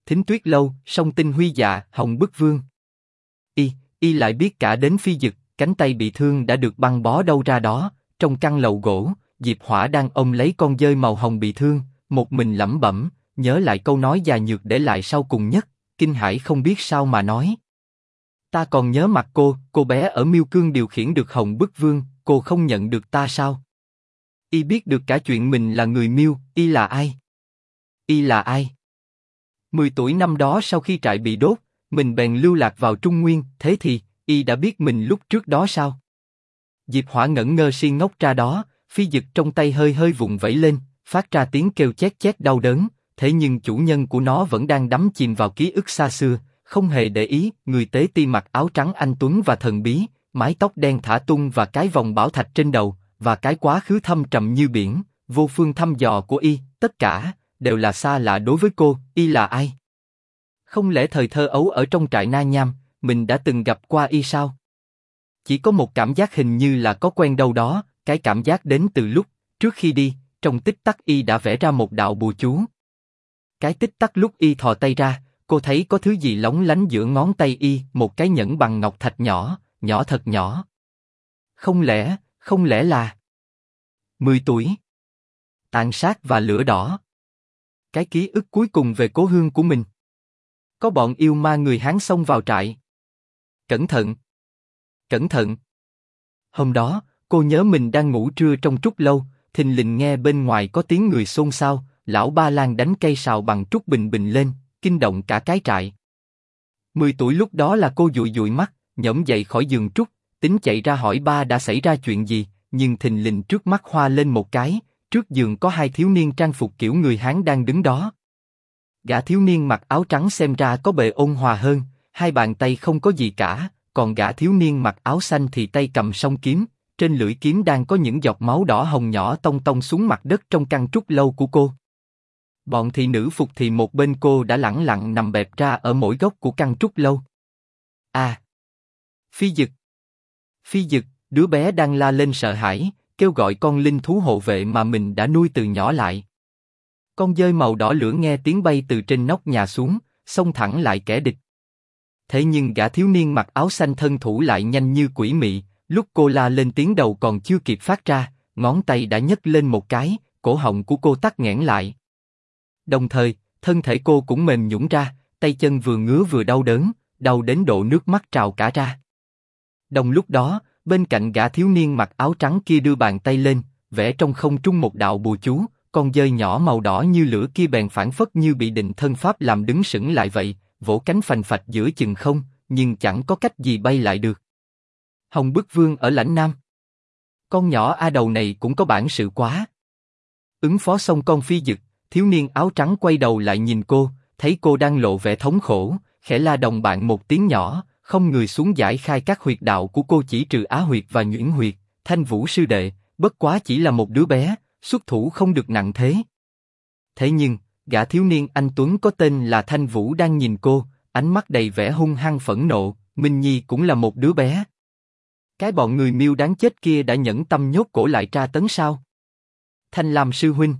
Thính Tuyết Lâu, Song Tinh Huy Dạ, Hồng Bức Vương. Y lại biết cả đến Phi Dực, cánh tay bị thương đã được băng bó đâu ra đó. Trong căn lầu gỗ, Diệp Hỏa đang ôm lấy con dơi màu hồng bị thương, một mình lẩm bẩm, nhớ lại câu nói già nhược để lại sau cùng nhất, kinh hãi không biết sao mà nói. Ta còn nhớ mặt cô bé ở Miêu Cương điều khiển được Hồng Bức Vương, cô không nhận được ta sao? Y biết được cả chuyện mình là người Miêu, y là ai? Y là ai? 10 tuổi năm đó sau khi trại bị đốt, mình bèn lưu lạc vào Trung Nguyên, thế thì, y đã biết mình lúc trước đó sao? Diệp Hỏa ngẩn ngơ si ngốc ra đó, phi dực trong tay hơi hơi vùng vẫy lên, phát ra tiếng kêu chét chét đau đớn, thế nhưng chủ nhân của nó vẫn đang đắm chìm vào ký ức xa xưa, không hề để ý, người tế ti mặc áo trắng anh tuấn và thần bí, mái tóc đen thả tung và cái vòng bảo thạch trên đầu, và cái quá khứ thâm trầm như biển, vô phương thăm dò của y, tất cả đều là xa lạ đối với cô. Y là ai? Không lẽ thời thơ ấu ở trong trại Na Nham, mình đã từng gặp qua y sao? Chỉ có một cảm giác hình như là có quen đâu đó, cái cảm giác đến từ lúc, trước khi đi, trong tích tắc y đã vẽ ra một đạo bùa chú. Cái tích tắc lúc y thò tay ra, cô thấy có thứ gì lóng lánh giữa ngón tay y, một cái nhẫn bằng ngọc thạch nhỏ, nhỏ thật nhỏ. Không lẽ là 10 tuổi? Tàn sát và lửa đỏ. Cái ký ức cuối cùng về cố hương của mình. Có bọn yêu ma người Hán xông vào trại. Cẩn thận! Cẩn thận! Hôm đó, cô nhớ mình đang ngủ trưa trong trúc lâu, thình lình nghe bên ngoài có tiếng người xôn xao, lão Ba Lan đánh cây sào bằng trúc bình bình lên, kinh động cả cái trại. 10 tuổi lúc đó là cô dụi dụi mắt, nhổm dậy khỏi giường trúc, tính chạy ra hỏi ba đã xảy ra chuyện gì, nhưng thình lình trước mắt hoa lên một cái, trước giường có hai thiếu niên trang phục kiểu người Hán đang đứng đó. Gã thiếu niên mặc áo trắng xem ra có bề ôn hòa hơn, hai bàn tay không có gì cả, còn gã thiếu niên mặc áo xanh thì tay cầm song kiếm, trên lưỡi kiếm đang có những giọt máu đỏ hồng nhỏ tông tông xuống mặt đất trong căn trúc lâu của cô. Bọn thị nữ phục thì một bên cô đã lẳng lặng nằm bẹp ra ở mỗi góc của căn trúc lâu. À! Phi Dực! Phi Dực, đứa bé đang la lên sợ hãi, kêu gọi con linh thú hộ vệ mà mình đã nuôi từ nhỏ lại. Con dơi màu đỏ lửa nghe tiếng bay từ trên nóc nhà xuống, xông thẳng lại kẻ địch. Thế nhưng gã thiếu niên mặc áo xanh thân thủ lại nhanh như quỷ mị, lúc cô la lên tiếng đầu còn chưa kịp phát ra, ngón tay đã nhấc lên một cái, cổ họng của cô tắc nghẽn lại. Đồng thời, thân thể cô cũng mềm nhũn ra, tay chân vừa ngứa vừa đau đớn, đau đến độ nước mắt trào cả ra. Đồng lúc đó, bên cạnh gã thiếu niên mặc áo trắng kia đưa bàn tay lên, vẽ trong không trung một đạo bùa chú, con dơi nhỏ màu đỏ như lửa kia bèn phảng phất như bị định thân pháp làm đứng sững lại vậy, vỗ cánh phành phạch giữa chừng không, nhưng chẳng có cách gì bay lại được. Hồng Bức Vương ở lãnh Nam. Con nhỏ A Đầu này cũng có bản sự quá. Ứng phó xong con Phi Dực, thiếu niên áo trắng quay đầu lại nhìn cô, thấy cô đang lộ vẻ thống khổ, khẽ la đồng bạn một tiếng nhỏ, không người xuống giải khai các huyệt đạo của cô chỉ trừ á huyệt và nhuyễn huyệt. Thanh Vũ sư đệ, bất quá chỉ là một đứa bé, xuất thủ không được nặng thế. Thế nhưng, gã thiếu niên anh tuấn có tên là Thanh Vũ đang nhìn cô, ánh mắt đầy vẻ hung hăng phẫn nộ. Minh Nhi cũng là một đứa bé. Cái bọn người Miêu đáng chết kia đã nhẫn tâm nhốt cổ lại tra tấn sao? Thanh Lam sư huynh.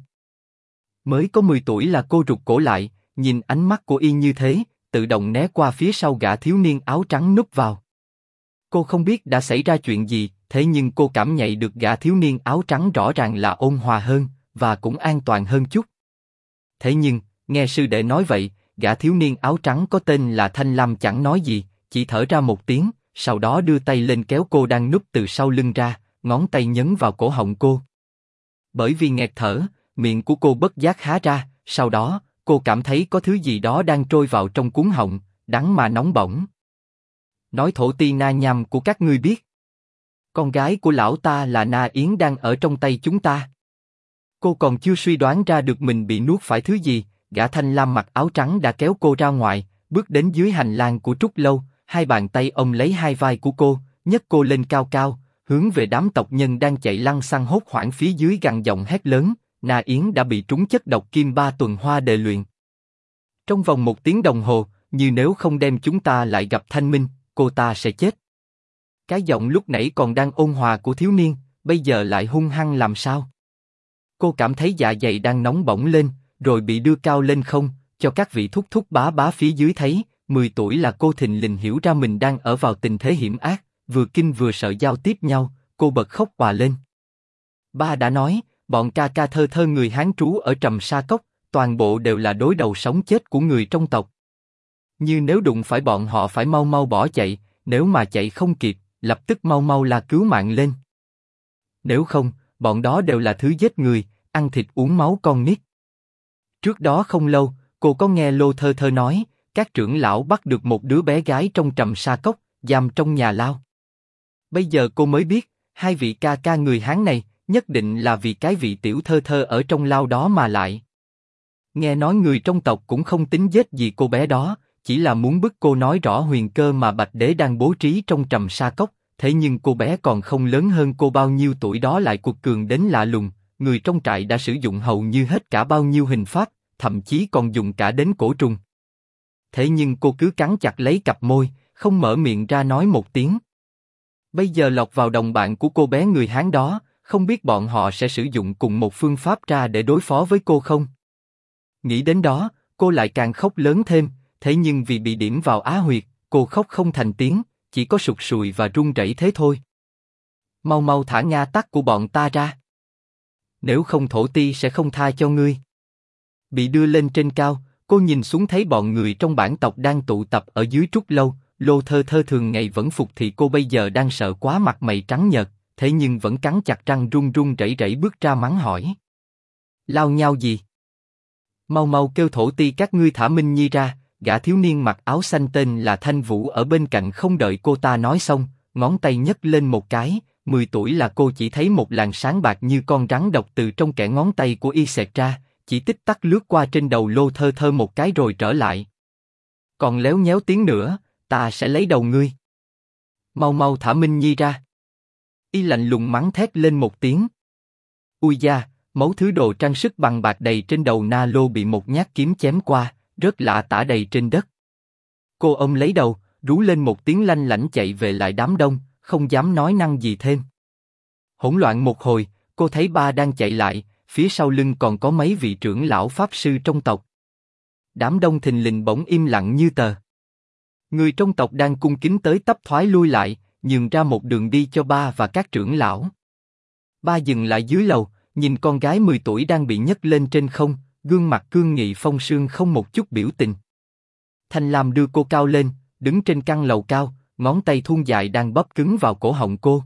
Mới có 10 tuổi là cô rụt cổ lại, nhìn ánh mắt của y như thế, tự động né qua phía sau gã thiếu niên áo trắng núp vào. Cô không biết đã xảy ra chuyện gì, thế nhưng cô cảm nhận được gã thiếu niên áo trắng rõ ràng là ôn hòa hơn, và cũng an toàn hơn chút. Thế nhưng, nghe sư đệ nói vậy, gã thiếu niên áo trắng có tên là Thanh Lam chẳng nói gì, chỉ thở ra một tiếng, sau đó đưa tay lên kéo cô đang núp từ sau lưng ra, ngón tay nhấn vào cổ họng cô. Bởi vì nghẹt thở, miệng của cô bất giác há ra, sau đó, cô cảm thấy có thứ gì đó đang trôi vào trong cuống họng, đắng mà nóng bỏng. Nói thổ ti Na Nham của các ngươi biết. Con gái của lão ta là Na Yến đang ở trong tay chúng ta. Cô còn chưa suy đoán ra được mình bị nuốt phải thứ gì, gã Thanh Lam mặc áo trắng đã kéo cô ra ngoài, bước đến dưới hành lang của trúc lâu, hai bàn tay ôm lấy hai vai của cô, nhấc cô lên cao cao, hướng về đám tộc nhân đang chạy lăng xăng hốt hoảng phía dưới gằn giọng hét lớn. Na Yến đã bị trúng chất độc kim 3 tuần hoa đề luyện. Trong vòng 1 tiếng đồng hồ, như nếu không đem chúng ta lại gặp Thanh Minh, cô ta sẽ chết. Cái giọng lúc nãy còn đang ôn hòa của thiếu niên, bây giờ lại hung hăng làm sao? Cô cảm thấy dạ dày đang nóng bỏng lên, rồi bị đưa cao lên không, cho các vị thúc thúc bá bá phía dưới thấy, 10 tuổi là cô thình lình hiểu ra mình đang ở vào tình thế hiểm ác, vừa kinh vừa sợ giao tiếp nhau, cô bật khóc òa lên. Ba đã nói, bọn ca ca thơ thơ người Hán trú ở Trầm Sa Cốc, toàn bộ đều là đối đầu sống chết của người trong tộc. Như nếu đụng phải bọn họ phải mau mau bỏ chạy, nếu mà chạy không kịp, lập tức mau mau la cứu mạng lên. Nếu không, bọn đó đều là thứ giết người, ăn thịt uống máu con nít. Trước đó không lâu, cô có nghe Lô Thơ Thơ nói, các trưởng lão bắt được một đứa bé gái trong Trầm Sa Cốc, giam trong nhà lao. Bây giờ cô mới biết, hai vị ca ca người Hán này, nhất định là vì cái vị tiểu Thơ Thơ ở trong lao đó mà lại. Nghe nói người trong tộc cũng không tính giết gì cô bé đó, chỉ là muốn bức cô nói rõ huyền cơ mà Bạch Đế đang bố trí trong Trầm Sa Cốc. Thế nhưng cô bé còn không lớn hơn cô bao nhiêu tuổi đó lại cuột cường đến lạ lùng, người trong trại đã sử dụng hầu như hết cả bao nhiêu hình pháp, thậm chí còn dùng cả đến cổ trùng. Thế nhưng cô cứ cắn chặt lấy cặp môi, không mở miệng ra nói một tiếng. Bây giờ lọt vào đồng bạn của cô bé người Hán đó, không biết bọn họ sẽ sử dụng cùng một phương pháp ra để đối phó với cô không? Nghĩ đến đó, cô lại càng khóc lớn thêm, thế nhưng vì bị điểm vào á huyệt, cô khóc không thành tiếng, chỉ có sụt sùi và run rẩy thế thôi. Mau mau thả Nga tắc của bọn ta ra. Nếu không thổ ti sẽ không tha cho ngươi. Bị đưa lên trên cao, cô nhìn xuống thấy bọn người trong bản tộc đang tụ tập ở dưới trúc lâu. Lô Thơ Thơ thường ngày vẫn phục thì cô bây giờ đang sợ quá mặt mày trắng nhợt, thế nhưng vẫn cắn chặt răng run run rẩy rẩy bước ra mắng hỏi. Lao nhau gì? Mau mau kêu thổ ti các ngươi thả Minh Nhi ra. Gã thiếu niên mặc áo xanh tên là Thanh Vũ ở bên cạnh không đợi cô ta nói xong, ngón tay nhấc lên một cái, 10 tuổi là cô chỉ thấy một làn sáng bạc như con rắn độc từ trong kẽ ngón tay của y xẹt ra, chỉ tích tắc lướt qua trên đầu Lô Thơ Thơ một cái rồi trở lại. Còn léo nhéo tiếng nữa, ta sẽ lấy đầu ngươi. Mau mau thả Minh Nhi ra. Y lạnh lùng mắng thét lên một tiếng. Ui da, mấu thứ đồ trang sức bằng bạc đầy trên đầu Na Lô bị một nhát kiếm chém qua, rất lạ tả đầy trên đất. Cô ôm lấy đầu, rú lên một tiếng lanh lảnh chạy về lại đám đông, không dám nói năng gì thêm. Hỗn loạn một hồi, cô thấy ba đang chạy lại, phía sau lưng còn có mấy vị trưởng lão pháp sư trong tộc. Đám đông thình lình bỗng im lặng như tờ. Người trong tộc đang cung kính tới tấp thoái lui lại, nhường ra một đường đi cho ba và các trưởng lão. Ba dừng lại dưới lầu, nhìn con gái 10 tuổi đang bị nhấc lên trên không, gương mặt cương nghị phong sương không một chút biểu tình. Thanh Lam đưa cô cao lên, đứng trên căn lầu cao, ngón tay thon dài đang bóp cứng vào cổ họng cô.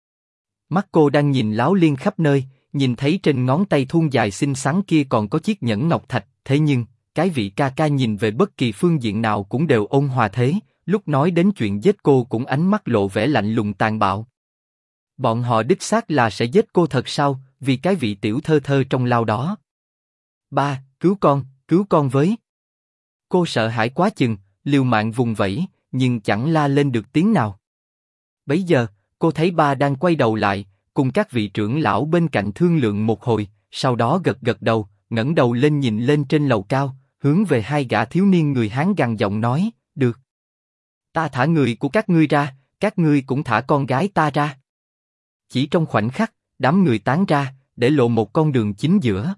Mắt cô đang nhìn láo liên khắp nơi, nhìn thấy trên ngón tay thon dài xinh xắn kia còn có chiếc nhẫn ngọc thạch. Thế nhưng, cái vị ca ca nhìn về bất kỳ phương diện nào cũng đều ôn hòa thế, lúc nói đến chuyện giết cô cũng ánh mắt lộ vẻ lạnh lùng tàn bạo. Bọn họ đích xác là sẽ giết cô thật sao, vì cái vị tiểu Thơ Thơ trong lao đó. Ba, cứu con với. Cô sợ hãi quá chừng, liều mạng vùng vẫy, nhưng chẳng la lên được tiếng nào. Bấy giờ, cô thấy ba đang quay đầu lại, cùng các vị trưởng lão bên cạnh thương lượng một hồi, sau đó gật gật đầu, ngẩng đầu lên nhìn lên trên lầu cao, hướng về hai gã thiếu niên người Hán gằn giọng nói, được. Ta thả người của các ngươi ra, các ngươi cũng thả con gái ta ra. Chỉ trong khoảnh khắc, đám người tán ra, để lộ một con đường chính giữa.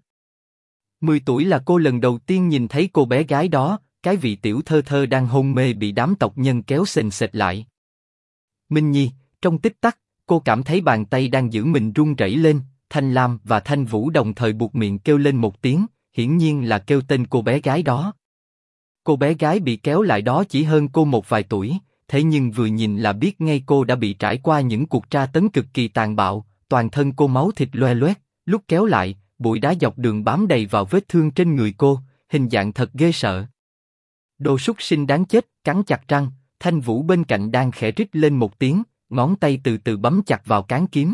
10 tuổi là cô lần đầu tiên nhìn thấy cô bé gái đó, cái vị tiểu Thơ Thơ đang hôn mê bị đám tộc nhân kéo sền sệt lại. Minh Nhi, trong tích tắc, cô cảm thấy bàn tay đang giữ mình run rẩy lên. Thanh Lam và Thanh Vũ đồng thời buột miệng kêu lên một tiếng, hiển nhiên là kêu tên cô bé gái đó. Cô bé gái bị kéo lại đó chỉ hơn cô một vài tuổi, thế nhưng vừa nhìn là biết ngay cô đã bị trải qua những cuộc tra tấn cực kỳ tàn bạo, toàn thân cô máu thịt loe loét, lúc kéo lại, bụi đá dọc đường bám đầy vào vết thương trên người cô, hình dạng thật ghê sợ. Đồ súc sinh đáng chết, cắn chặt răng, Thanh Vũ bên cạnh đang khẽ rít lên một tiếng, ngón tay từ từ bấm chặt vào cán kiếm.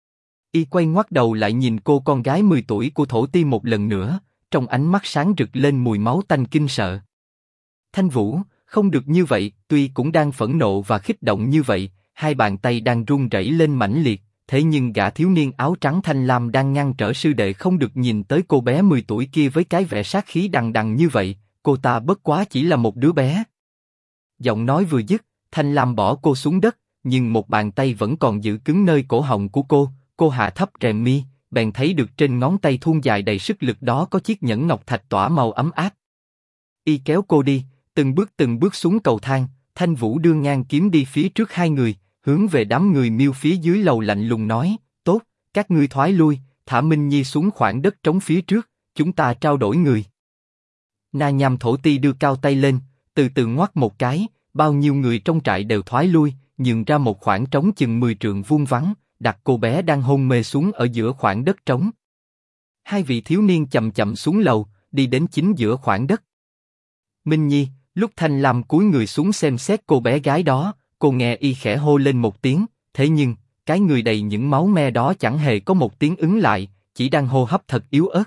Y quay ngoắt đầu lại nhìn cô con gái 10 tuổi của thổ ti một lần nữa, trong ánh mắt sáng rực lên mùi máu tanh kinh sợ. Thanh Vũ, không được như vậy, tuy cũng đang phẫn nộ và kích động như vậy, hai bàn tay đang run rẩy lên mãnh liệt, thế nhưng gã thiếu niên áo trắng Thanh Lam đang ngăn trở sư đệ không được nhìn tới cô bé 10 tuổi kia với cái vẻ sát khí đằng đằng như vậy, cô ta bất quá chỉ là một đứa bé. Giọng nói vừa dứt, Thanh Lam bỏ cô xuống đất, nhưng một bàn tay vẫn còn giữ cứng nơi cổ họng của cô hạ thấp rèm mi, bèn thấy được trên ngón tay thon dài đầy sức lực đó có chiếc nhẫn ngọc thạch tỏa màu ấm áp. Y kéo cô đi, từng bước xuống cầu thang. Thanh Vũ đưa ngang kiếm đi phía trước hai người, hướng về đám người miêu phía dưới lầu lạnh lùng nói: tốt, các ngươi thoái lui, thả Minh Nhi xuống khoảng đất trống phía trước, chúng ta trao đổi người. Na Nham Thổ Ti đưa cao tay lên, từ từ ngoắc một cái, bao nhiêu người trong trại đều thoái lui, nhường ra một khoảng trống chừng 10 trượng vuông vắng, đặt cô bé đang hôn mê xuống ở giữa khoảng đất trống. Hai vị thiếu niên chậm chậm xuống lầu, đi đến chính giữa khoảng đất. Minh Nhi, lúc Thanh Lam cúi người xuống xem xét cô bé gái đó, cô nghe y khẽ hô lên một tiếng, thế nhưng cái người đầy những máu me đó chẳng hề có một tiếng ứng lại, chỉ đang hô hấp thật yếu ớt.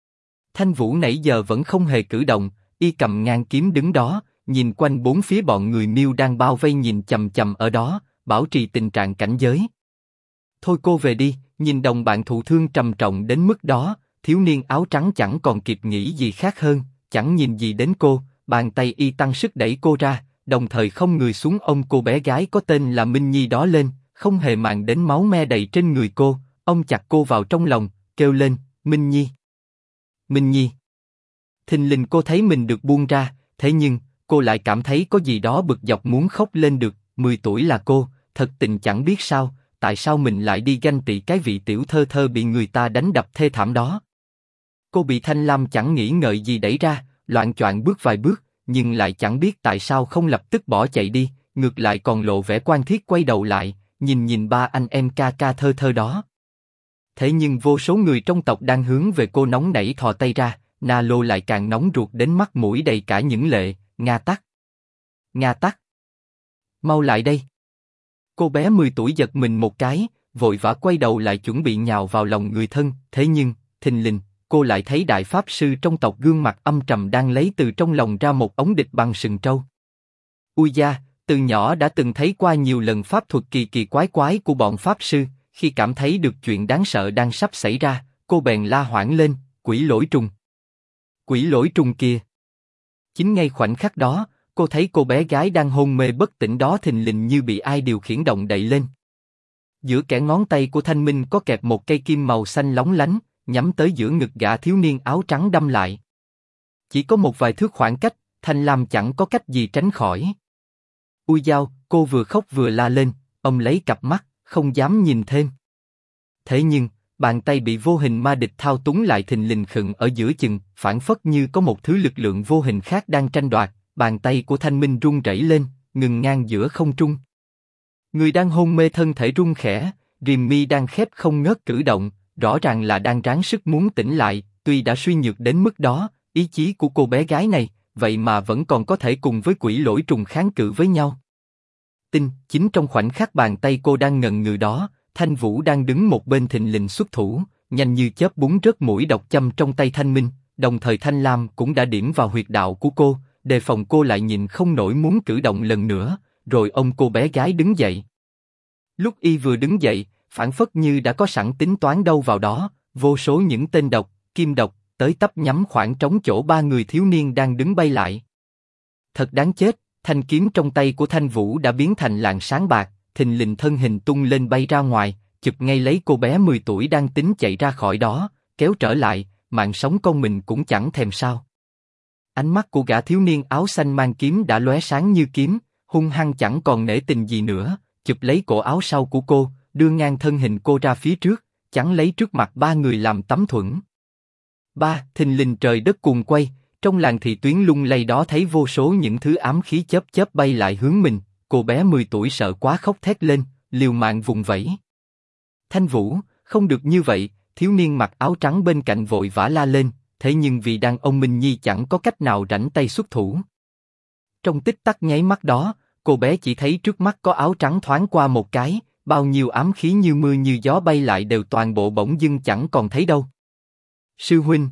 Thanh Vũ nãy giờ vẫn không hề cử động, y cầm ngang kiếm đứng đó, nhìn quanh bốn phía bọn người miêu đang bao vây nhìn chằm chằm ở đó, bảo trì tình trạng cảnh giới. Thôi cô về đi, nhìn đồng bạn thụ thương trầm trọng đến mức đó, thiếu niên áo trắng chẳng còn kịp nghĩ gì khác hơn, chẳng nhìn gì đến cô, bàn tay y tăng sức đẩy cô ra, đồng thời không người xuống ôm cô bé gái có tên là Minh Nhi đó lên, không hề màng đến máu me đầy trên người cô, ông chặt cô vào trong lòng, kêu lên: Minh Nhi, Minh Nhi. Thình lình cô thấy mình được buông ra, thế nhưng cô lại cảm thấy có gì đó bực dọc muốn khóc lên được. 10 tuổi là cô, thật tình chẳng biết sao, tại sao mình lại đi ganh tị cái vị tiểu thơ thơ bị người ta đánh đập thê thảm đó. Cô bị Thanh Lam chẳng nghĩ ngợi gì đẩy ra, loạng choạng bước vài bước, nhưng lại chẳng biết tại sao không lập tức bỏ chạy đi, ngược lại còn lộ vẻ quan thiết quay đầu lại, nhìn ba anh em ca ca thơ thơ đó. Thế nhưng vô số người trong tộc đang hướng về cô nóng nảy thò tay ra, Na Lô lại càng nóng ruột đến mắt mũi đầy cả những lệ. Nga Tắc, Nga Tắc, mau lại đây! Cô bé 10 tuổi giật mình một cái, vội vã quay đầu lại chuẩn bị nhào vào lòng người thân, thế nhưng thình lình cô lại thấy đại pháp sư trong tộc gương mặt âm trầm đang lấy từ trong lòng ra một ống địch bằng sừng trâu. Ui da, từ nhỏ đã từng thấy qua nhiều lần pháp thuật kỳ kỳ quái quái của bọn pháp sư, khi cảm thấy được chuyện đáng sợ đang sắp xảy ra, cô bèn la hoảng lên: quỷ lỗi trùng! Quỷ lỗi trùng kìa! Chính ngay khoảnh khắc đó, cô thấy cô bé gái đang hôn mê bất tỉnh đó thình lình như bị ai điều khiển động đậy lên. Giữa kẽ ngón tay của Thanh Minh có kẹp một cây kim màu xanh lóng lánh, nhắm tới giữa ngực gã thiếu niên áo trắng đâm lại. Chỉ có một vài thước khoảng cách, Thanh Lam chẳng có cách gì tránh khỏi. Ui dao, cô vừa khóc vừa la lên, ông lấy cặp mắt, không dám nhìn thêm. Thế nhưng, bàn tay bị vô hình ma địch thao túng lại thình lình khựng ở giữa chừng, phảng phất như có một thứ lực lượng vô hình khác đang tranh đoạt. Bàn tay của Thanh Minh run rẩy lên, ngừng ngang giữa không trung. Người đang hôn mê thân thể run khẽ, riềm mi đang khép không ngớt cử động, rõ ràng là đang ráng sức muốn tỉnh lại. Tuy đã suy nhược đến mức đó, ý chí của cô bé gái này, vậy mà vẫn còn có thể cùng với quỷ lỗi trùng kháng cự với nhau. Chính trong khoảnh khắc bàn tay cô đang ngần ngừ đó, Thanh Vũ đang đứng một bên thình lình xuất thủ, nhanh như chớp búng rớt mũi độc châm trong tay Thanh Minh, đồng thời Thanh Lam cũng đã điểm vào huyệt đạo của cô, đề phòng cô lại nhìn không nổi muốn cử động lần nữa, rồi ôm cô bé gái đứng dậy. Lúc y vừa đứng dậy, phảng phất như đã có sẵn tính toán đâu vào đó, vô số những tên độc, kim độc, tới tấp nhắm khoảng trống chỗ ba người thiếu niên đang đứng bay lại. Thật đáng chết, thanh kiếm trong tay của Thanh Vũ đã biến thành làn sáng bạc, thình lình thân hình tung lên bay ra ngoài, chụp ngay lấy cô bé 10 tuổi đang tính chạy ra khỏi đó, kéo trở lại, mạng sống con mình cũng chẳng thèm sao. Ánh mắt của gã thiếu niên áo xanh mang kiếm đã lóe sáng như kiếm, hung hăng chẳng còn nể tình gì nữa, chụp lấy cổ áo sau của cô, đưa ngang thân hình cô ra phía trước, chắn lấy trước mặt ba người làm tấm thuẫn. Thình lình trời đất cuồng quay, trong làn thị tuyến lung lay đó thấy vô số những thứ ám khí chớp chớp bay lại hướng mình, cô bé 10 tuổi sợ quá khóc thét lên, liều mạng vùng vẫy. Thanh Vũ, không được như vậy, thiếu niên mặc áo trắng bên cạnh vội vã la lên, thế nhưng vì đang ôm Minh Nhi chẳng có cách nào rảnh tay xuất thủ. Trong tích tắc nháy mắt đó, cô bé chỉ thấy trước mắt có áo trắng thoáng qua một cái, bao nhiêu ám khí như mưa như gió bay lại đều toàn bộ bỗng dưng chẳng còn thấy đâu. Sư huynh,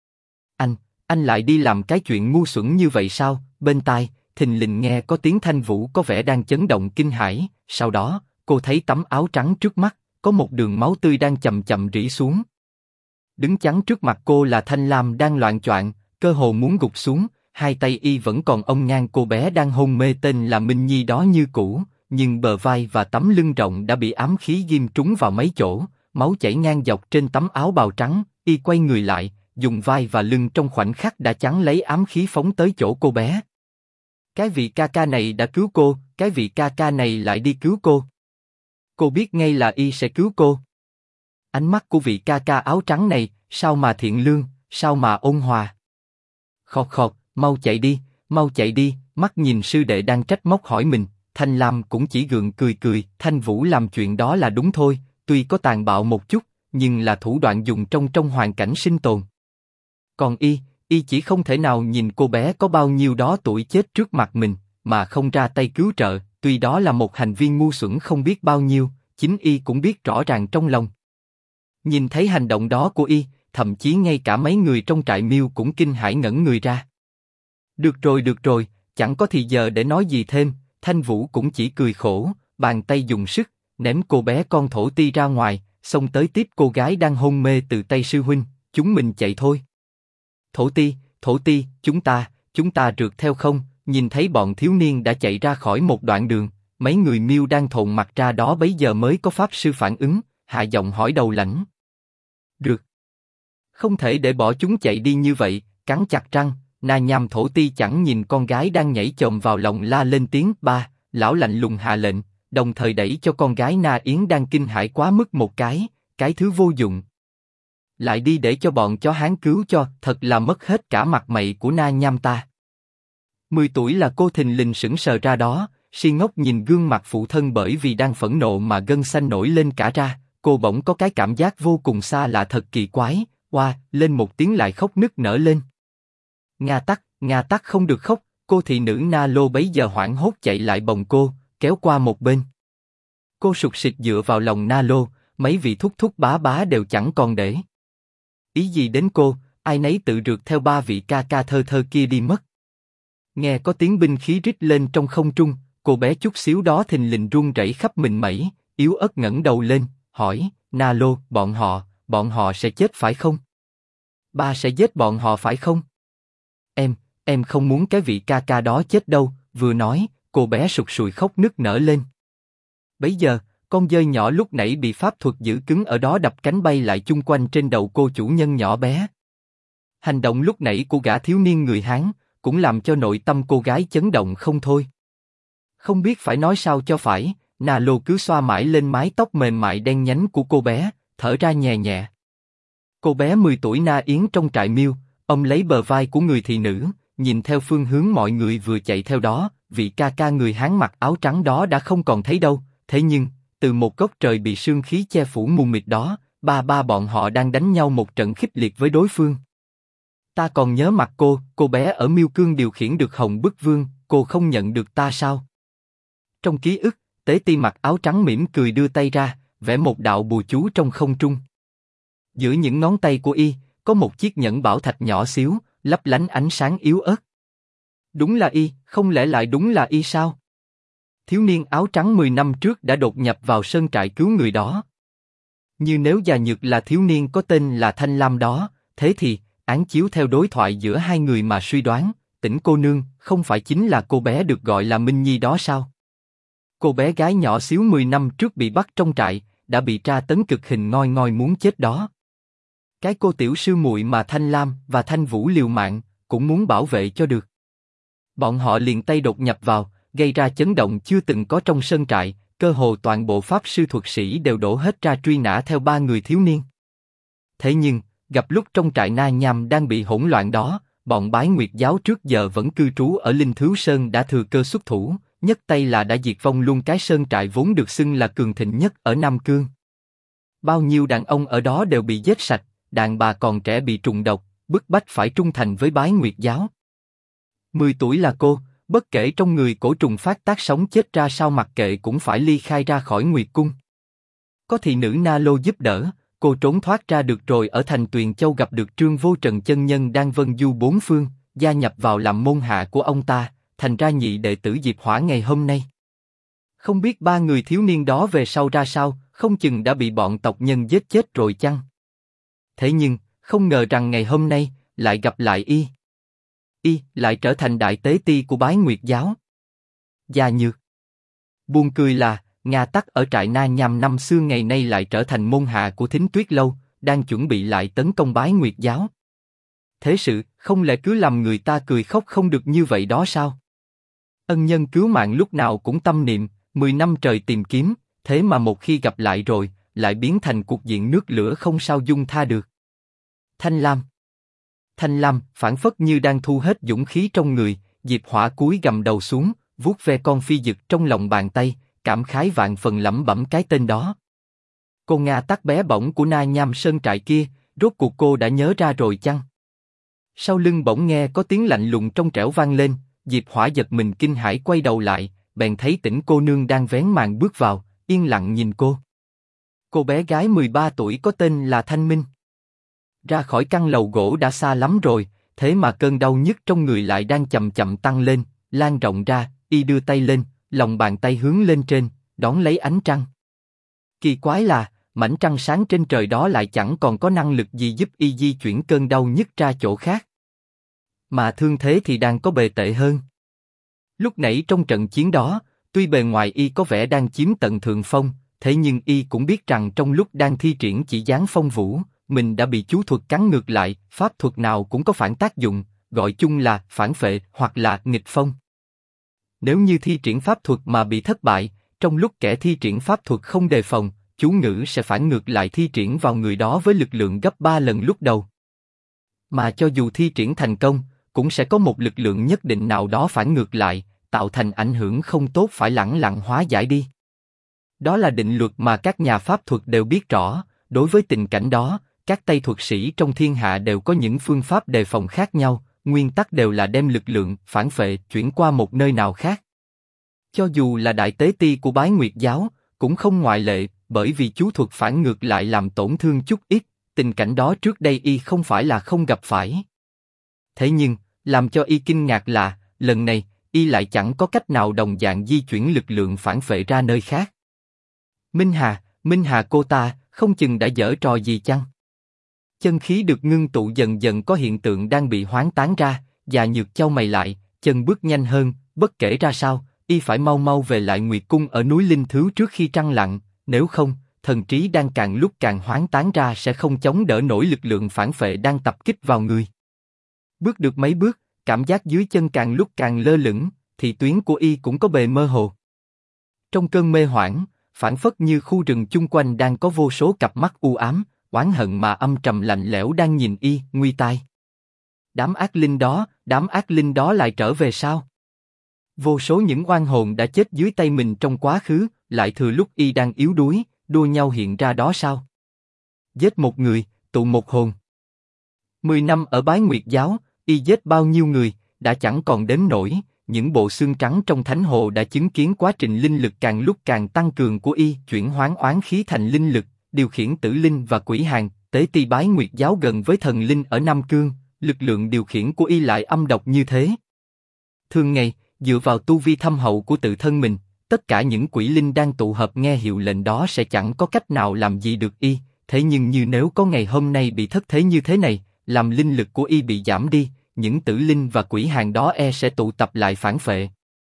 anh lại đi làm cái chuyện ngu xuẩn như vậy sao? Bên tai, thình lình nghe có tiếng Thanh Vũ có vẻ đang chấn động kinh hãi. Sau đó, cô thấy tấm áo trắng trước mắt, có một đường máu tươi đang chậm chậm rỉ xuống. Đứng chắn trước mặt cô là Thanh Lam đang loạng choạng, cơ hồ muốn gục xuống. Hai tay y vẫn còn ôm ngang cô bé đang hôn mê tên là Minh Nhi đó như cũ, nhưng bờ vai và tấm lưng rộng đã bị ám khí ghim trúng vào mấy chỗ, máu chảy ngang dọc trên tấm áo bào trắng. Y quay người lại, dùng vai và lưng trong khoảnh khắc đã chắn lấy ám khí phóng tới chỗ cô bé. Cái vị ca ca này đã cứu cô, cái vị ca ca này lại đi cứu cô. Cô biết ngay là y sẽ cứu cô. Ánh mắt của vị ca ca áo trắng này, sao mà thiện lương, sao mà ôn hòa. Khọt khọt, mau chạy đi, mắt nhìn sư đệ đang trách móc hỏi mình, Thanh Lam cũng chỉ gượng cười cười, Thanh Vũ làm chuyện đó là đúng thôi, tuy có tàn bạo một chút, nhưng là thủ đoạn dùng trong hoàn cảnh sinh tồn. Còn y chỉ không thể nào nhìn cô bé có bao nhiêu đó tuổi chết trước mặt mình, mà không ra tay cứu trợ, tuy đó là một hành vi ngu xuẩn không biết bao nhiêu, chính y cũng biết rõ ràng trong lòng. Nhìn thấy hành động đó của y, thậm chí ngay cả mấy người trong trại miêu cũng kinh hãi ngẩn người ra. Được rồi, chẳng có thì giờ để nói gì thêm, Thanh Vũ cũng chỉ cười khổ, bàn tay dùng sức, ném cô bé con thổ ti ra ngoài, xông tới tiếp cô gái đang hôn mê từ tay sư huynh, chúng mình chạy thôi. Thổ ti, chúng ta rượt theo không, nhìn thấy bọn thiếu niên đã chạy ra khỏi một đoạn đường, mấy người miêu đang thộn mặt ra đó bấy giờ mới có pháp sư phản ứng, hạ giọng hỏi đầu lãnh. Được. Không thể để bỏ chúng chạy đi như vậy, cắn chặt răng, Na Nham Thổ Ti chẳng nhìn con gái đang nhảy chồm vào lòng la lên tiếng ba, lão lạnh lùng hạ lệnh, đồng thời đẩy cho con gái Na Yến đang kinh hãi quá mức một cái thứ vô dụng. Lại đi để cho bọn chó Hán cứu cho, thật là mất hết cả mặt mày của Na Nham ta. 10 tuổi là cô thình lình sững sờ ra đó, si ngốc nhìn gương mặt phụ thân bởi vì đang phẫn nộ mà gân xanh nổi lên cả ra, cô bỗng có cái cảm giác vô cùng xa lạ thật kỳ quái, oa, lên một tiếng lại khóc nức nở lên. Nga tắc không được khóc, cô thị nữ Na Lô bấy giờ hoảng hốt chạy lại bồng cô, kéo qua một bên. Cô sụt sịt dựa vào lòng Na Lô, mấy vị thúc thúc bá bá đều chẳng còn để ý gì đến cô, ai nấy tự rượt theo ba vị ca ca thơ thơ kia đi mất. Nghe có tiếng binh khí rít lên trong không trung, cô bé chút xíu đó thình lình run rẩy khắp mình mẩy, yếu ớt ngẩng đầu lên, hỏi, Na Lô, bọn họ sẽ chết phải không? Ba sẽ giết bọn họ phải không? Em không muốn cái vị ca ca đó chết đâu, vừa nói, cô bé sụt sùi khóc nức nở lên. Bấy giờ, con dơi nhỏ lúc nãy bị pháp thuật giữ cứng ở đó đập cánh bay lại chung quanh trên đầu cô chủ nhân nhỏ bé. Hành động lúc nãy của gã thiếu niên người Hán, cũng làm cho nội tâm cô gái chấn động không thôi. Không biết phải nói sao cho phải, Na Lô cứ xoa mãi lên mái tóc mềm mại đen nhánh của cô bé, thở ra nhẹ nhẹ. Cô bé 10 tuổi Na Yến trong trại miêu, ôm lấy bờ vai của người thị nữ, nhìn theo phương hướng mọi người vừa chạy theo đó, vị ca ca người Hán mặc áo trắng đó đã không còn thấy đâu, thế nhưng, từ một góc trời bị sương khí che phủ mù mịt đó, ba bọn họ đang đánh nhau một trận khích liệt với đối phương. Ta còn nhớ mặt cô bé ở Miêu Cương điều khiển được Hồng Bức Vương, cô không nhận được ta sao? Trong ký ức, Tế Ti mặc áo trắng mỉm cười đưa tay ra, vẽ một đạo bùa chú trong không trung. Giữa những ngón tay của y, có một chiếc nhẫn bảo thạch nhỏ xíu, lấp lánh ánh sáng yếu ớt. Đúng là y, không lẽ lại đúng là y sao? Thiếu niên áo trắng 10 năm trước đã đột nhập vào sơn trại cứu người đó. Như nếu già nhược là thiếu niên có tên là Thanh Lam đó, thế thì, án chiếu theo đối thoại giữa hai người mà suy đoán, Tỉnh cô nương không phải chính là cô bé được gọi là Minh Nhi đó sao? Cô bé gái nhỏ xíu 10 năm trước bị bắt trong trại, đã bị tra tấn cực hình ngoi ngoi muốn chết đó. Cái cô tiểu sư muội mà Thanh Lam và Thanh Vũ liều mạng, cũng muốn bảo vệ cho được. Bọn họ liền tay đột nhập vào, gây ra chấn động chưa từng có trong sơn trại, cơ hồ toàn bộ pháp sư thuật sĩ đều đổ hết ra truy nã theo ba người thiếu niên. Thế nhưng, gặp lúc trong trại Na Nham đang bị hỗn loạn đó, bọn Bái Nguyệt giáo trước giờ vẫn cư trú ở Linh Thứu Sơn đã thừa cơ xuất thủ, nhất tay là đã diệt vong luôn cái sơn trại vốn được xưng là cường thịnh nhất ở Nam Cương. Bao nhiêu đàn ông ở đó đều bị giết sạch, đàn bà còn trẻ bị trùng độc, bức bách phải trung thành với Bái Nguyệt giáo. 10 tuổi là cô, bất kể trong người cổ trùng phát tác sống chết ra sao mặc kệ cũng phải ly khai ra khỏi Nguyệt cung. Có thị nữ Na Lô giúp đỡ, cô trốn thoát ra được rồi ở thành Tuyền Châu gặp được Trương Vô Trần chân nhân đang vân du bốn phương, gia nhập vào làm môn hạ của ông ta, thành ra nhị đệ tử Diệp Hỏa ngày hôm nay. Không biết ba người thiếu niên đó về sau ra sao, không chừng đã bị bọn tộc nhân giết chết rồi chăng? Thế nhưng, không ngờ rằng ngày hôm nay, lại gặp lại y. Y lại trở thành đại tế ti của Bái Nguyệt giáo. Già nhược. Buồn cười là, Nga Tắc ở trại Na Nham năm xưa ngày nay lại trở thành môn hạ của Thính Tuyết Lâu, đang chuẩn bị lại tấn công Bái Nguyệt giáo. Thế sự, không lẽ cứ làm người ta cười khóc không được như vậy đó sao? Ân nhân cứu mạng lúc nào cũng tâm niệm, 10 năm trời tìm kiếm, thế mà một khi gặp lại rồi, lại biến thành cục diện nước lửa không sao dung tha được. Thanh Lam. Thanh Lam, phảng phất như đang thu hết dũng khí trong người, Diệp Hỏa cúi gằm đầu xuống, vuốt ve con phi dực trong lòng bàn tay, cảm khái vạn phần lẩm bẩm cái tên đó. Cô Nga tắc bé bỏng của Na Nham Sơn trại kia, rốt cuộc cô đã nhớ ra rồi chăng? Sau lưng bỗng nghe có tiếng lạnh lùng trong trẻo vang lên, Diệp Hỏa giật mình kinh hãi quay đầu lại, bèn thấy Tĩnh cô nương đang vén màn bước vào, yên lặng nhìn cô. Cô bé gái 13 tuổi có tên là Thanh Minh. Ra khỏi căn lầu gỗ đã xa lắm rồi, thế mà cơn đau nhức trong người lại đang chậm chậm tăng lên, lan rộng ra, y đưa tay lên, lòng bàn tay hướng lên trên, đón lấy ánh trăng. Kỳ quái là, mảnh trăng sáng trên trời đó lại chẳng còn có năng lực gì giúp y di chuyển cơn đau nhức ra chỗ khác. Mà thương thế thì đang có bề tệ hơn. Lúc nãy trong trận chiến đó, tuy bề ngoài y có vẻ đang chiếm tận thượng phong, thế nhưng y cũng biết rằng trong lúc đang thi triển chỉ dáng phong vũ, mình đã bị chú thuật cắn ngược lại, pháp thuật nào cũng có phản tác dụng, gọi chung là phản phệ hoặc là nghịch phong. Nếu như thi triển pháp thuật mà bị thất bại, trong lúc kẻ thi triển pháp thuật không đề phòng, chú ngữ sẽ phản ngược lại thi triển vào người đó với lực lượng gấp 3 lần lúc đầu. Mà cho dù thi triển thành công, cũng sẽ có một lực lượng nhất định nào đó phản ngược lại, tạo thành ảnh hưởng không tốt phải lẳng lặng hóa giải đi. Đó là định luật mà các nhà pháp thuật đều biết rõ, đối với tình cảnh đó, các Tây thuật sĩ trong thiên hạ đều có những phương pháp đề phòng khác nhau, nguyên tắc đều là đem lực lượng phản phệ chuyển qua một nơi nào khác. Cho dù là đại tế ti của Bái Nguyệt giáo, cũng không ngoại lệ, bởi vì chú thuật phản ngược lại làm tổn thương chút ít, tình cảnh đó trước đây y không phải là không gặp phải. Thế nhưng, làm cho y kinh ngạc là, lần này, y lại chẳng có cách nào đồng dạng di chuyển lực lượng phản phệ ra nơi khác. Minh Hà cô ta, không chừng đã giở trò gì chăng? Chân khí được ngưng tụ dần dần có hiện tượng đang bị hoán tán ra, Già Nhược chau mày lại, chân bước nhanh hơn, bất kể ra sao, y phải mau mau về lại Nguyệt Cung ở núi Linh Thứ trước khi trăng lặn, nếu không, thần trí đang càng lúc càng hoán tán ra sẽ không chống đỡ nổi lực lượng phản phệ đang tập kích vào người. Bước được mấy bước, cảm giác dưới chân càng lúc càng lơ lửng, thì tuyến của y cũng có bề mơ hồ. Trong cơn mê hoảng, phảng phất như khu rừng chung quanh đang có vô số cặp mắt u ám, oán hận mà âm trầm lạnh lẽo đang nhìn y, nguy tai. Đám ác linh đó lại trở về sao? Vô số những oan hồn đã chết dưới tay mình trong quá khứ, lại thừa lúc y đang yếu đuối, đua nhau hiện ra đó sao? Giết một người, tụ một hồn. 10 năm ở Bái Nguyệt giáo, y giết bao nhiêu người, đã chẳng còn đếm nổi. Những bộ xương trắng trong thánh hồ đã chứng kiến quá trình linh lực càng lúc càng tăng cường của y, chuyển hoán oán khí thành linh lực, điều khiển tử linh và quỷ hàn. Tế ti Bái Nguyệt giáo gần với thần linh ở Nam Cương, lực lượng điều khiển của y lại âm độc như thế. Thường ngày, dựa vào tu vi thâm hậu của tự thân mình, tất cả những quỷ linh đang tụ hợp nghe hiệu lệnh đó sẽ chẳng có cách nào làm gì được y. Thế nhưng như nếu có ngày hôm nay bị thất thế như thế này, làm linh lực của y bị giảm đi, những tử linh và quỷ hàn đó sẽ tụ tập lại phản phệ.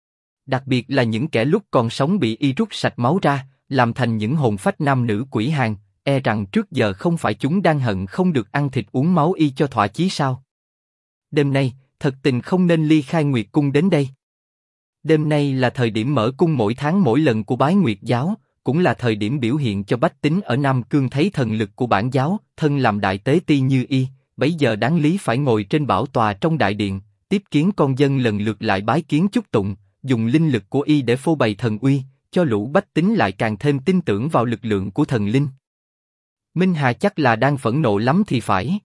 Đặc biệt là những kẻ lúc còn sống bị y rút sạch máu ra, làm thành những hồn phách nam nữ quỷ hàn, rằng trước giờ không phải chúng đang hận không được ăn thịt uống máu y cho thỏa chí sao? Đêm nay, thật tình không nên ly khai Nguyệt Cung đến đây. Đêm nay là thời điểm mở cung mỗi tháng mỗi lần của Bái Nguyệt giáo, cũng là thời điểm biểu hiện cho bách tính ở Nam Cương thấy thần lực của bản giáo, thân làm đại tế ti như y. Bấy giờ đáng lý phải ngồi trên bảo tòa trong đại điện, tiếp kiến con dân lần lượt lại bái kiến chúc tụng, dùng linh lực của y để phô bày thần uy, cho lũ bách tính lại càng thêm tin tưởng vào lực lượng của thần linh. Minh Hà chắc là đang phẫn nộ lắm thì phải.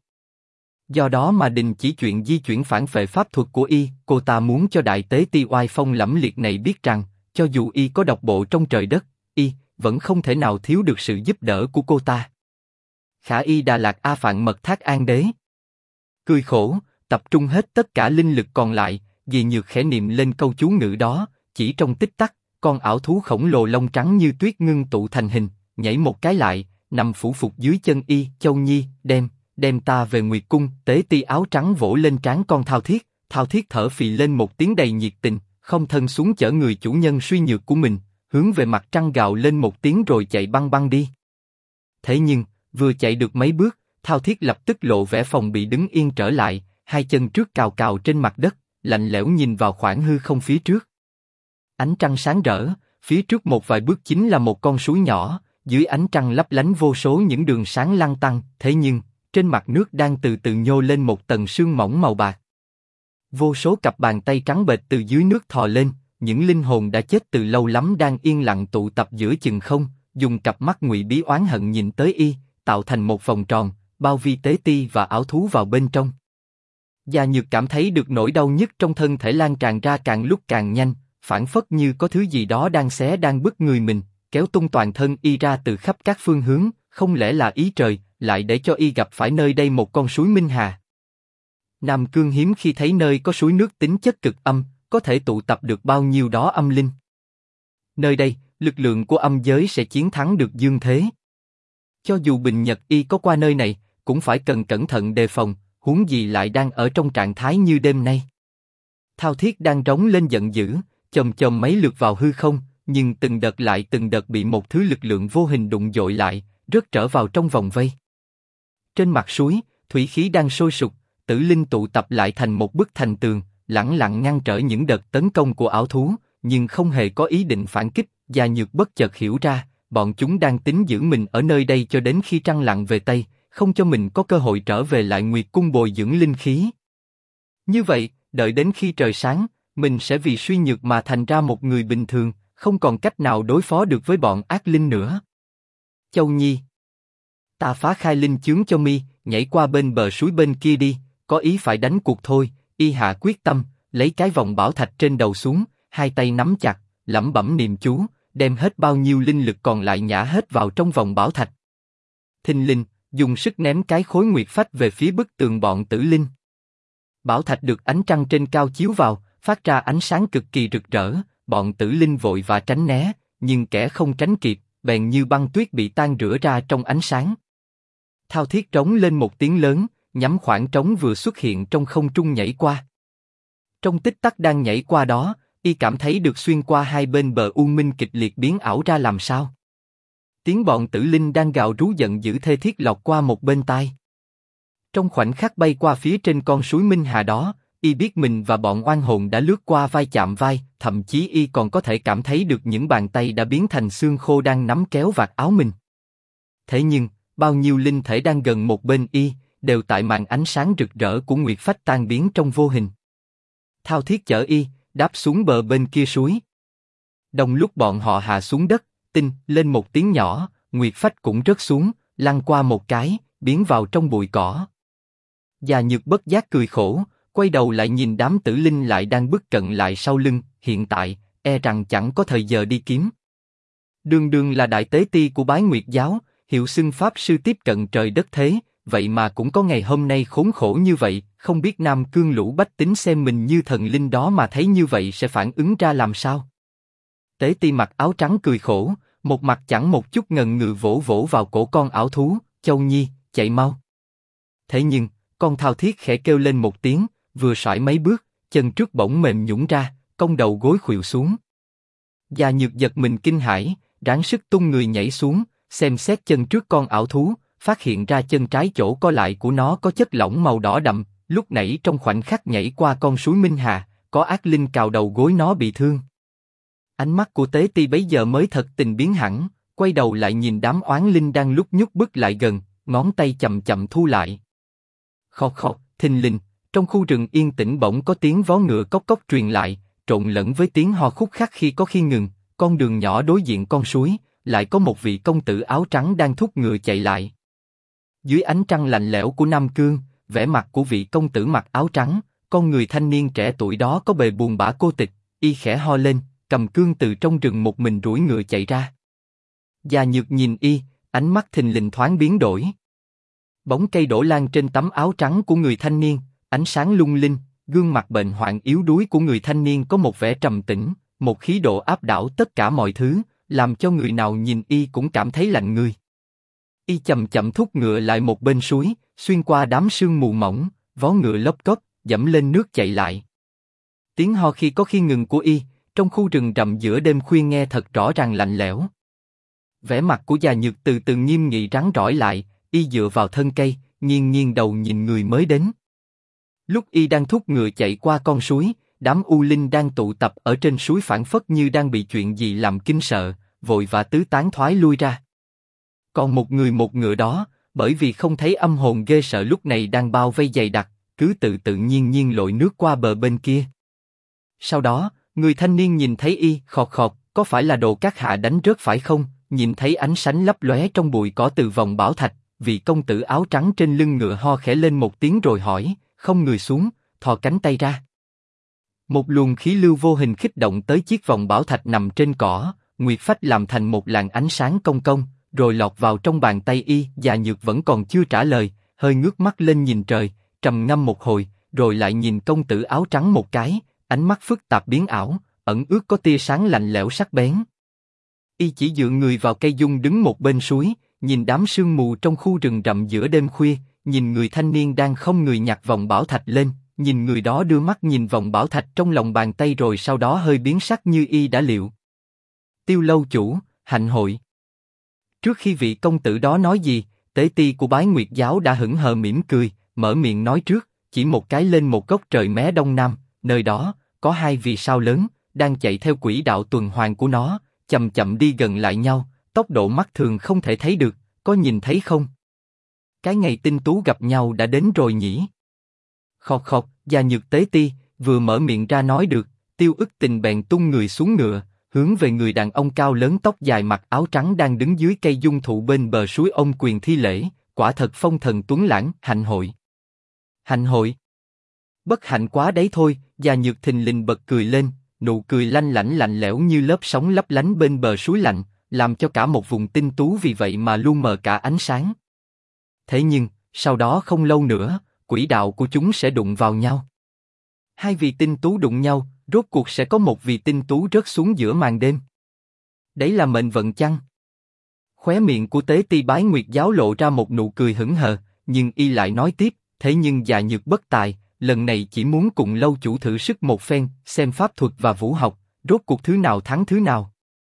Do đó mà đình chỉ chuyện di chuyển phản phệ pháp thuật của y, cô ta muốn cho đại tế ti oai phong lẫm liệt này biết rằng, cho dù y có độc bộ trong trời đất, y vẫn không thể nào thiếu được sự giúp đỡ của cô ta. Khả y Đà Lạt A Phạn Mật Thác An Đế. Cười khổ, tập trung hết tất cả linh lực còn lại, Dì Nhược khẽ niệm lên câu chú ngữ đó, chỉ trong tích tắc, con ảo thú khổng lồ lông trắng như tuyết ngưng tụ thành hình, nhảy một cái lại, nằm phủ phục dưới chân y. Châu Nhi, đem ta về Nguyệt Cung. Tế ti áo trắng vỗ lên trán con Thao Thiết thở phì lên một tiếng đầy nhiệt tình, không thân xuống chở người chủ nhân suy nhược của mình, hướng về mặt trăng gào lên một tiếng rồi chạy băng băng đi. Thế nhưng, vừa chạy được mấy bước, Thao Thiết lập tức lộ vẻ phòng bị đứng yên trở lại, hai chân trước cào cào trên mặt đất, lạnh lẽo nhìn vào khoảng hư không phía trước. Ánh trăng sáng rỡ, phía trước một vài bước chính là một con suối nhỏ, dưới ánh trăng lấp lánh vô số những đường sáng lăn tăn, thế nhưng, trên mặt nước đang từ từ nhô lên một tầng sương mỏng màu bạc. Vô số cặp bàn tay trắng bệch từ dưới nước thò lên, những linh hồn đã chết từ lâu lắm đang yên lặng tụ tập giữa chừng không, dùng cặp mắt ngụy bí oán hận nhìn tới y, tạo thành một vòng tròn, bao vi tế ti và ảo thú vào bên trong. Gia Nhược cảm thấy được nỗi đau nhức trong thân thể lan tràn ra càng lúc càng nhanh, phảng phất như có thứ gì đó đang bứt người mình, kéo tung toàn thân y ra từ khắp các phương hướng, không lẽ là ý trời, lại để cho y gặp phải nơi đây một con suối Minh Hà. Nam Cương hiếm khi thấy nơi có suối nước tính chất cực âm, có thể tụ tập được bao nhiêu đó âm linh. Nơi đây, lực lượng của âm giới sẽ chiến thắng được dương thế. Cho dù Bình Nhật y có qua nơi này, cũng phải cần cẩn thận đề phòng, huống gì lại đang ở trong trạng thái như đêm nay. Thao Thiết đang rống lên giận dữ, chồm chồm mấy lượt vào hư không, nhưng từng đợt lại từng đợt bị một thứ lực lượng vô hình đụng dội lại, rớt trở vào trong vòng vây. Trên mặt suối, thủy khí đang sôi sục, tử linh tụ tập lại thành một bức thành tường, lẳng lặng ngăn trở những đợt tấn công của ảo thú, nhưng không hề có ý định phản kích. Gia Nhược bất chợt hiểu ra, bọn chúng đang tính giữ mình ở nơi đây cho đến khi trăng lặn về Tây, không cho mình có cơ hội trở về lại Nguyệt Cung bồi dưỡng linh khí. Như vậy, đợi đến khi trời sáng, mình sẽ vì suy nhược mà thành ra một người bình thường, không còn cách nào đối phó được với bọn ác linh nữa. Châu Nhi, ta phá khai linh chướng cho mi, nhảy qua bên bờ suối bên kia đi, có ý phải đánh cuộc thôi. Y hạ quyết tâm, lấy cái vòng bảo thạch trên đầu xuống, hai tay nắm chặt, lẩm bẩm niệm chú, đem hết bao nhiêu linh lực còn lại nhả hết vào trong vòng bảo thạch. Thình lình, dùng sức ném cái khối nguyệt phách về phía bức tường bọn tử linh. Bảo thạch được ánh trăng trên cao chiếu vào, phát ra ánh sáng cực kỳ rực rỡ, bọn tử linh vội và tránh né, nhưng kẻ không tránh kịp, bèn như băng tuyết bị tan rã ra trong ánh sáng. Thao Thiết trống lên một tiếng lớn, nhắm khoảng trống vừa xuất hiện trong không trung nhảy qua. Trong tích tắc đang nhảy qua đó, y cảm thấy được xuyên qua hai bên bờ u minh kịch liệt biến ảo ra làm sao. Tiếng bọn tử linh đang gào rú giận dữ thê thiết lọt qua một bên tai. Trong khoảnh khắc bay qua phía trên con suối Minh Hà đó, y biết mình và bọn oan hồn đã lướt qua vai chạm vai, thậm chí y còn có thể cảm thấy được những bàn tay đã biến thành xương khô đang nắm kéo vạt áo mình. Thế nhưng, bao nhiêu linh thể đang gần một bên y, đều tại màn ánh sáng rực rỡ của nguyệt phách tan biến trong vô hình. Thao Thiết chở y, đáp xuống bờ bên kia suối. Đồng lúc bọn họ hạ xuống đất, tinh lên một tiếng nhỏ, nguyệt phách cũng rớt xuống, lăn qua một cái, biến vào trong bụi cỏ. Gia Nhược bất giác cười khổ, quay đầu lại nhìn đám tử linh lại đang bước cận lại sau lưng, hiện tại, e rằng chẳng có thời giờ đi kiếm. Đường Đường là đại tế ti của Bái Nguyệt giáo, hiệu xưng pháp sư tiếp cận trời đất thế, vậy mà cũng có ngày hôm nay khốn khổ như vậy, không biết Nam Cương lũ bách tính xem mình như thần linh đó mà thấy như vậy sẽ phản ứng ra làm sao? Tế ti mặc áo trắng cười khổ, một mặt chẳng một chút ngần ngừ vỗ vỗ vào cổ con ảo thú, Châu Nhi, chạy mau. Thế nhưng, con Thao Thiết khẽ kêu lên một tiếng, vừa xoải mấy bước, chân trước bỗng mềm nhũn ra, cong đầu gối khuỵu xuống. Gia Nhược giật mình kinh hãi, ráng sức tung người nhảy xuống, xem xét chân trước con ảo thú, phát hiện ra chân trái chỗ co lại của nó có chất lỏng màu đỏ đậm. Lúc nãy trong khoảnh khắc nhảy qua con suối Minh Hà, có ác linh cào đầu gối nó bị thương. Ánh mắt của Tế Ti bấy giờ mới thật tình biến hẳn, quay đầu lại nhìn đám oán linh đang lúc nhúc bước lại gần, ngón tay chậm chậm thu lại. Khọt khọt, thình lình, trong khu rừng yên tĩnh bỗng có tiếng vó ngựa cốc cốc truyền lại, trộn lẫn với tiếng ho khúc khắc khi có khi ngừng. Con đường nhỏ đối diện con suối, lại có một vị công tử áo trắng đang thúc ngựa chạy lại. Dưới ánh trăng lạnh lẽo của Nam Cương, vẻ mặt của vị công tử mặc áo trắng, con người thanh niên trẻ tuổi đó có bề buồn bã cô tịch, y khẽ ho lên, cầm cương từ trong rừng một mình đuổi ngựa chạy ra. Gia Nhược nhìn y, ánh mắt thình lình thoáng biến đổi. Bóng cây đổ lan trên tấm áo trắng của người thanh niên, ánh sáng lung linh, gương mặt bệnh hoạn yếu đuối của người thanh niên có một vẻ trầm tĩnh, một khí độ áp đảo tất cả mọi thứ, làm cho người nào nhìn y cũng cảm thấy lạnh người. Y chậm chậm thúc ngựa lại một bên suối, xuyên qua đám sương mù mỏng, vó ngựa lốp cốp, dẫm lên nước chạy lại. Tiếng ho khi có khi ngừng của y, trong khu rừng rậm giữa đêm khuya nghe thật rõ ràng lạnh lẽo. Vẻ mặt của Gia Nhược từ từ nghiêm nghị rắn rỏi lại, y dựa vào thân cây, nghiêng nghiêng đầu nhìn người mới đến. Lúc y đang thúc ngựa chạy qua con suối, đám U Linh đang tụ tập ở trên suối phảng phất như đang bị chuyện gì làm kinh sợ, vội và tứ tán thoái lui ra. Còn một người một ngựa đó, bởi vì không thấy âm hồn ghê sợ lúc này đang bao vây dày đặc, cứ tự nhiên lội nước qua bờ bên kia. Sau đó, người thanh niên nhìn thấy y, khọt khọt, có phải là đồ các hạ đánh rớt phải không? Nhìn thấy ánh sáng lấp lóe trong bụi cỏ từ vòng bảo thạch, vị công tử áo trắng trên lưng ngựa ho khẽ lên một tiếng rồi hỏi, không người xuống, thò cánh tay ra. Một luồng khí lưu vô hình khích động tới chiếc vòng bảo thạch nằm trên cỏ, nguyệt phách làm thành một làn ánh sáng cong cong, rồi lọt vào trong bàn tay y. Già Nhược vẫn còn chưa trả lời, hơi ngước mắt lên nhìn trời, trầm ngâm một hồi, rồi lại nhìn công tử áo trắng một cái, ánh mắt phức tạp biến ảo, ẩn ước có tia sáng lạnh lẽo sắc bén. Y chỉ dựa người vào cây dung đứng một bên suối, nhìn đám sương mù trong khu rừng rậm giữa đêm khuya, nhìn người thanh niên đang không người nhặt vòng bảo thạch lên, nhìn người đó đưa mắt nhìn vòng bảo thạch trong lòng bàn tay rồi sau đó hơi biến sắc như y đã liệu. Tiêu lâu chủ, hạnh hội. Trước khi vị công tử đó nói gì, tế ti của Bái Nguyệt giáo đã hững hờ mỉm cười, mở miệng nói trước, chỉ một cái lên một góc trời mé đông nam, nơi đó có hai vì sao lớn đang chạy theo quỹ đạo tuần hoàn của nó, chậm chậm đi gần lại nhau, tốc độ mắt thường không thể thấy được, có nhìn thấy không? Cái ngày tinh tú gặp nhau đã đến rồi nhỉ? Khọt khọt, Già Nhược tế ti vừa mở miệng ra nói được, Tiêu Ức Tình bèn tung người xuống ngựa, hướng về người đàn ông cao lớn tóc dài mặc áo trắng đang đứng dưới cây dung thụ bên bờ suối ôm quyền thi lễ, quả thật phong thần tuấn lãng, hạnh hội. Hạnh hội? Bất hạnh quá đấy thôi. Già Nhược thình lình bật cười lên, nụ cười lanh lảnh lạnh lẽo như lớp sóng lấp lánh bên bờ suối lạnh, làm cho cả một vùng tinh tú vì vậy mà lu mờ cả ánh sáng. Thế nhưng, sau đó không lâu nữa, quỹ đạo của chúng sẽ đụng vào nhau. Hai vì tinh tú đụng nhau, rốt cuộc sẽ có một vì tinh tú rớt xuống giữa màn đêm. Đấy là mệnh vận chăng? Khóe miệng của tế ti Bái Nguyệt giáo lộ ra một nụ cười hững hờ, nhưng y lại nói tiếp, thế nhưng Già Nhược bất tài, lần này chỉ muốn cùng lâu chủ thử sức một phen, xem pháp thuật và vũ học, rốt cuộc thứ nào thắng thứ nào.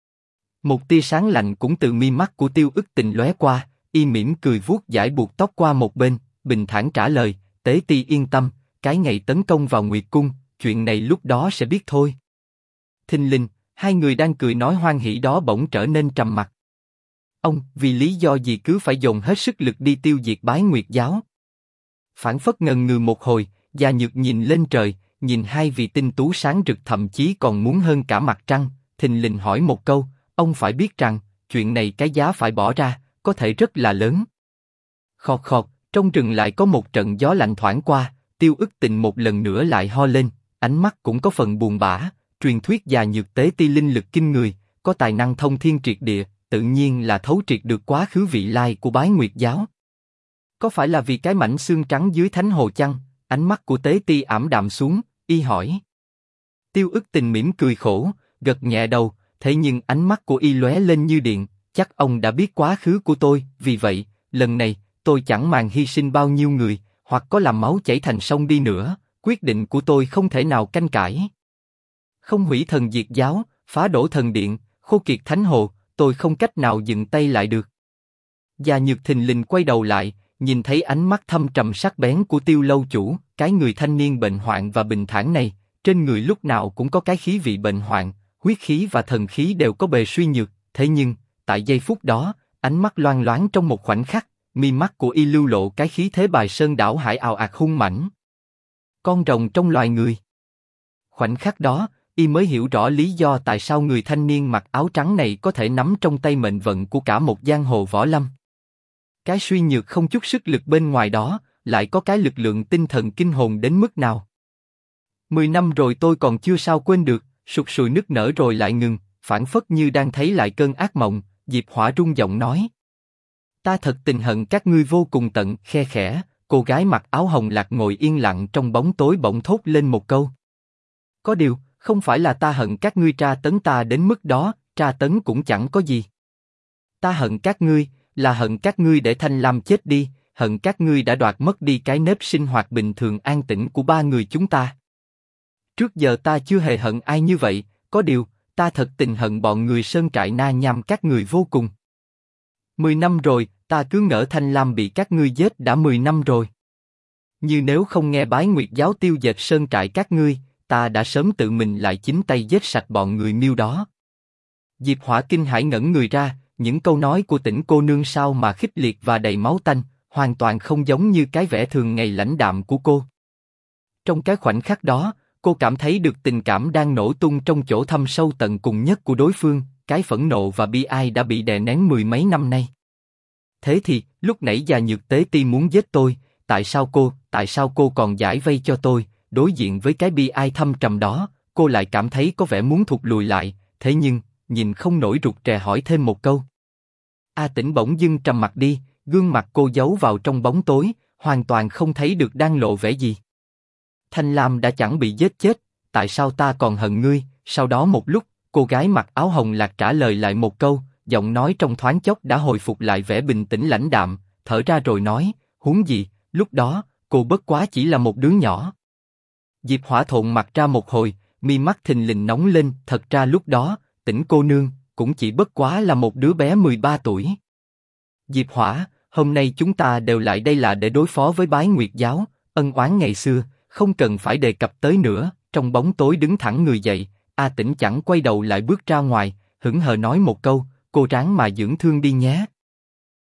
Một tia sáng lạnh cũng từ mi mắt của Tiêu Ức Tình lóe qua, y mỉm cười vuốt dải buộc tóc qua một bên, bình thản trả lời, tế ti yên tâm, cái ngày tấn công vào Nguyệt Cung, chuyện này lúc đó sẽ biết thôi. Thình lình, hai người đang cười nói hoan hỉ đó bỗng trở nên trầm mặc. Ông, vì lý do gì cứ phải dồn hết sức lực đi tiêu diệt Bái Nguyệt giáo? Phảng phất ngần ngừ một hồi, Già Nhược nhìn lên trời, nhìn hai vì tinh tú sáng rực thậm chí còn muốn hơn cả mặt trăng, thình lình hỏi một câu, ông phải biết rằng, chuyện này cái giá phải bỏ ra, có thể rất là lớn. Khọt khọt, trong rừng lại có một trận gió lạnh thoảng qua, Tiêu Ức Tình một lần nữa lại ho lên, ánh mắt cũng có phần buồn bã, truyền thuyết Già Nhược tế ti linh lực kinh người, có tài năng thông thiên triệt địa, tự nhiên là thấu triệt được quá khứ vị lai của Bái Nguyệt giáo. Có phải là vì cái mảnh xương trắng dưới thánh hồ chăng? Ánh mắt của tế ti ảm đạm xuống, y hỏi. Tiêu Ức Tình mỉm cười khổ, gật nhẹ đầu, thế nhưng ánh mắt của y lóe lên như điện, chắc ông đã biết quá khứ của tôi, vì vậy, lần này, tôi chẳng màng hy sinh bao nhiêu người, hoặc có làm máu chảy thành sông đi nữa, quyết định của tôi không thể nào canh cãi. Không hủy thần diệt giáo, phá đổ thần điện, khô kiệt thánh hồ, tôi không cách nào dừng tay lại được. Già Nhược thình lình quay đầu lại, nhìn thấy ánh mắt thâm trầm sắc bén của Tiêu lâu chủ, cái người thanh niên bệnh hoạn và bình thản này, trên người lúc nào cũng có cái khí vị bệnh hoạn, huyết khí và thần khí đều có bề suy nhược, thế nhưng, tại giây phút đó, ánh mắt loang loáng trong một khoảnh khắc, mi mắt của y lưu lộ cái khí thế bài sơn đảo hải ào ạt hung mãnh. Con rồng trong loài người. Khoảnh khắc đó, y mới hiểu rõ lý do tại sao người thanh niên mặc áo trắng này có thể nắm trong tay mệnh vận của cả một giang hồ võ lâm. Cái suy nhược không chút sức lực bên ngoài đó, lại có cái lực lượng tinh thần kinh hồn đến mức nào. 10 năm rồi tôi còn chưa sao quên được, sụt sùi nức nở rồi lại ngừng, phảng phất như đang thấy lại cơn ác mộng, Diệp Hỏa rung giọng nói. Ta thật tình hận các ngươi vô cùng tận, khe khẽ, cô gái mặc áo hồng lạc ngồi yên lặng trong bóng tối bỗng thốt lên một câu. Có điều, không phải là ta hận các ngươi tra tấn ta đến mức đó, tra tấn cũng chẳng có gì. Ta hận các ngươi, là hận các ngươi để Thanh Lam chết đi, hận các ngươi đã đoạt mất đi cái nếp sinh hoạt bình thường an tĩnh của ba người chúng ta. Trước giờ ta chưa hề hận ai như vậy, có điều, ta thật tình hận bọn người sơn trại Na Nham các người vô cùng. 10 năm rồi, ta cứ ngỡ Thanh Lam bị các ngươi giết đã 10 năm rồi. Như nếu không nghe Bái Nguyệt giáo tiêu dệt sơn trại các ngươi, ta đã sớm tự mình lại chính tay giết sạch bọn người Miêu đó. Diệp Hỏa kinh hãi ngẩn người ra, những câu nói của Tĩnh cô nương sao mà khích liệt và đầy máu tanh, hoàn toàn không giống như cái vẻ thường ngày lãnh đạm của cô. Trong cái khoảnh khắc đó, cô cảm thấy được tình cảm đang nổ tung trong chỗ thâm sâu tận cùng nhất của đối phương, cái phẫn nộ và bi ai đã bị đè nén mười mấy năm nay. Thế thì, lúc nãy Già Nhược Tế Ti muốn giết tôi, tại sao cô còn giải vây cho tôi? Đối diện với cái bi ai thâm trầm đó, cô lại cảm thấy có vẻ muốn thụt lùi lại, thế nhưng, nhìn không nổi rụt rè hỏi thêm một câu. A Tĩnh bỗng dưng trầm mặt đi, gương mặt cô giấu vào trong bóng tối, hoàn toàn không thấy được đang lộ vẻ gì. Thanh Lam đã chẳng bị giết chết, tại sao ta còn hận ngươi? Sau đó một lúc, cô gái mặc áo hồng lạc trả lời lại một câu, giọng nói trong thoáng chốc đã hồi phục lại vẻ bình tĩnh lãnh đạm, thở ra rồi nói, huống gì, lúc đó, cô bất quá chỉ là một đứa nhỏ. Diệp Hỏa thộn mặt ra một hồi, mi mắt thình lình nóng lên, thật ra lúc đó, Tĩnh cô nương, cũng chỉ bất quá là một đứa bé 13 tuổi. Diệp Hỏa, hôm nay chúng ta đều lại đây là để đối phó với Bái Nguyệt giáo, ân oán ngày xưa, không cần phải đề cập tới nữa. Trong bóng tối đứng thẳng người dậy, A Tĩnh chẳng quay đầu lại bước ra ngoài, hững hờ nói một câu, cô ráng mà dưỡng thương đi nhé.